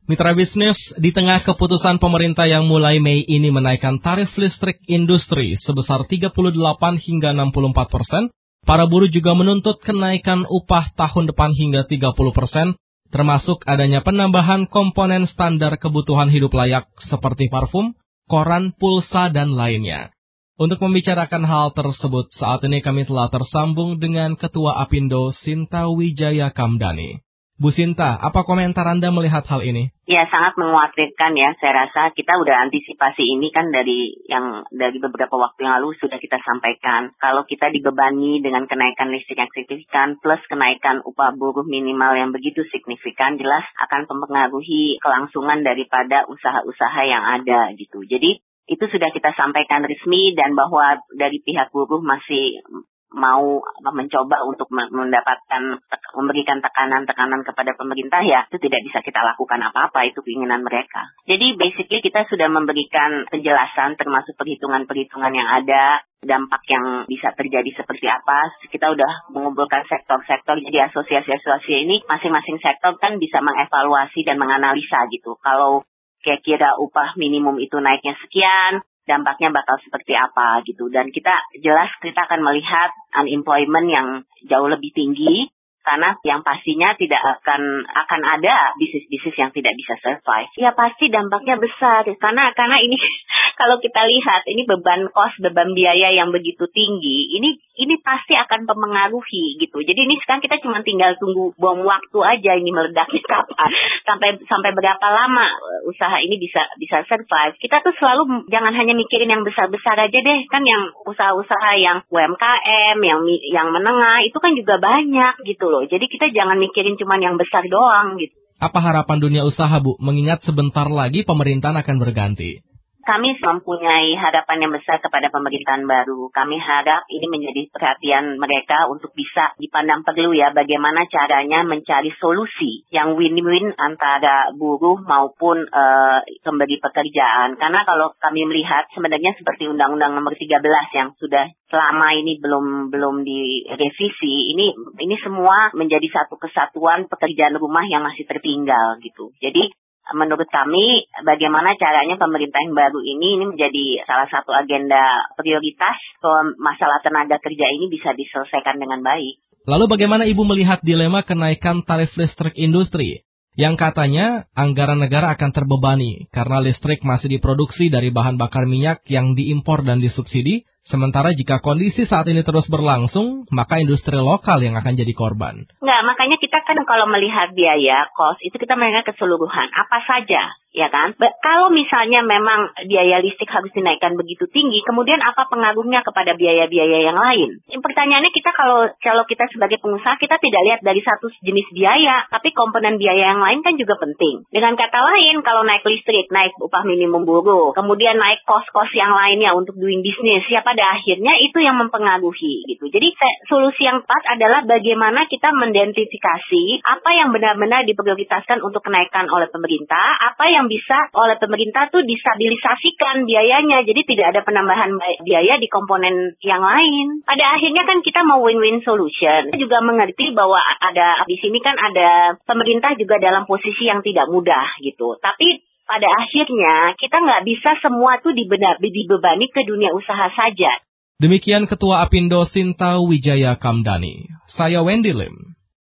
Mitra bisnis, di tengah keputusan pemerintah yang mulai Mei ini menaikkan tarif listrik industri sebesar 38 hingga 64%, para buruh juga menuntut kenaikan upah tahun depan hingga 30%, termasuk adanya penambahan komponen standar kebutuhan hidup layak seperti parfum, koran, pulsa, dan lainnya. Untuk membicarakan hal tersebut, saat ini kami telah tersambung dengan Ketua Apindo Sinta Wijaya Kamdani. Bu Sinta, apa komentar Anda melihat hal ini? Ya, sangat mengkhawatirkan ya. Saya rasa kita udah antisipasi ini kan dari beberapa waktu yang lalu sudah kita sampaikan. Kalau kita dibebani dengan kenaikan listrik yang signifikan plus kenaikan upah buruh minimal yang begitu signifikan, jelas akan mempengaruhi kelangsungan daripada usaha-usaha yang ada gitu. Jadi itu sudah kita sampaikan resmi dan bahwa dari pihak buruh masih mau mencoba untuk memberikan tekanan kepada pemerintah, ya itu tidak bisa kita lakukan apa-apa, itu keinginan mereka. Jadi basically kita sudah memberikan penjelasan termasuk perhitungan-perhitungan yang ada, dampak yang bisa terjadi seperti apa. Kita udah mengumpulkan sektor-sektor, jadi asosiasi-asosiasi ini masing-masing sektor kan bisa mengevaluasi dan menganalisa gitu. Kalau kira-kira upah minimum itu naiknya sekian, dampaknya bakal seperti apa gitu. Dan kita akan melihat unemployment yang jauh lebih tinggi karena yang pastinya tidak akan ada bisnis-bisnis yang tidak bisa survive. Ya pasti dampaknya besar karena ini kalau kita lihat ini beban biaya yang begitu tinggi, ini pasti akan mempengaruhi gitu. Jadi ini sekarang kita cuma tinggal tunggu bom waktu aja ini meledaknya kapan. Sampai berapa lama usaha ini bisa survive. Kita tuh selalu jangan hanya mikirin yang besar-besar aja deh, kan yang usaha-usaha yang UMKM, yang menengah itu kan juga banyak gitu loh. Jadi kita jangan mikirin cuma yang besar doang gitu. Apa harapan dunia usaha, Bu, mengingat sebentar lagi pemerintahan akan berganti? Kami mempunyai harapan yang besar kepada pemerintahan baru. Kami harap ini menjadi perhatian mereka untuk bisa dipandang perlu ya bagaimana caranya mencari solusi yang win-win antara buruh maupun pemberi pekerjaan. Karena kalau kami melihat sebenarnya seperti Undang-Undang Nomor 13 yang sudah selama ini belum direvisi, ini semua menjadi satu kesatuan pekerjaan rumah yang masih tertinggal gitu. Jadi menurut kami, bagaimana caranya pemerintah yang baru ini menjadi salah satu agenda prioritas bahwa masalah tenaga kerja ini bisa diselesaikan dengan baik. Lalu bagaimana Ibu melihat dilema kenaikan tarif listrik industri? Yang katanya anggaran negara akan terbebani karena listrik masih diproduksi dari bahan bakar minyak yang diimpor dan disubsidi. Sementara jika kondisi saat ini terus berlangsung, maka industri lokal yang akan jadi korban. Nggak, makanya kita kan kalau melihat biaya, cost, itu kita melihat keseluruhan. Apa saja, ya kan? Kalau misalnya memang biaya listrik harus dinaikkan begitu tinggi, kemudian apa pengaruhnya kepada biaya-biaya yang lain? Pertanyaannya kita kalau kita sebagai pengusaha, kita tidak lihat dari satu jenis biaya, tapi komponen biaya yang lain kan juga penting. Dengan kata lain, kalau naik listrik, naik upah minimum buruh, kemudian naik cost-cost yang lainnya untuk doing business, ya pada akhirnya itu yang mempengaruhi gitu. Jadi solusi yang tepat adalah bagaimana kita mengidentifikasi apa yang benar-benar diprioritaskan untuk kenaikan oleh pemerintah, apa yang bisa oleh pemerintah tuh disabilisasikan biayanya. Jadi tidak ada penambahan biaya di komponen yang lain. Pada akhirnya kan kita mau win-win solution. Kita juga mengerti bahwa di sini kan ada pemerintah juga dalam posisi yang tidak mudah gitu. Tapi pada akhirnya, kita nggak bisa semua tuh dibebani ke dunia usaha saja. Demikian Ketua Apindo Sinta Wijaya Kamdani. Saya Wendy Lim.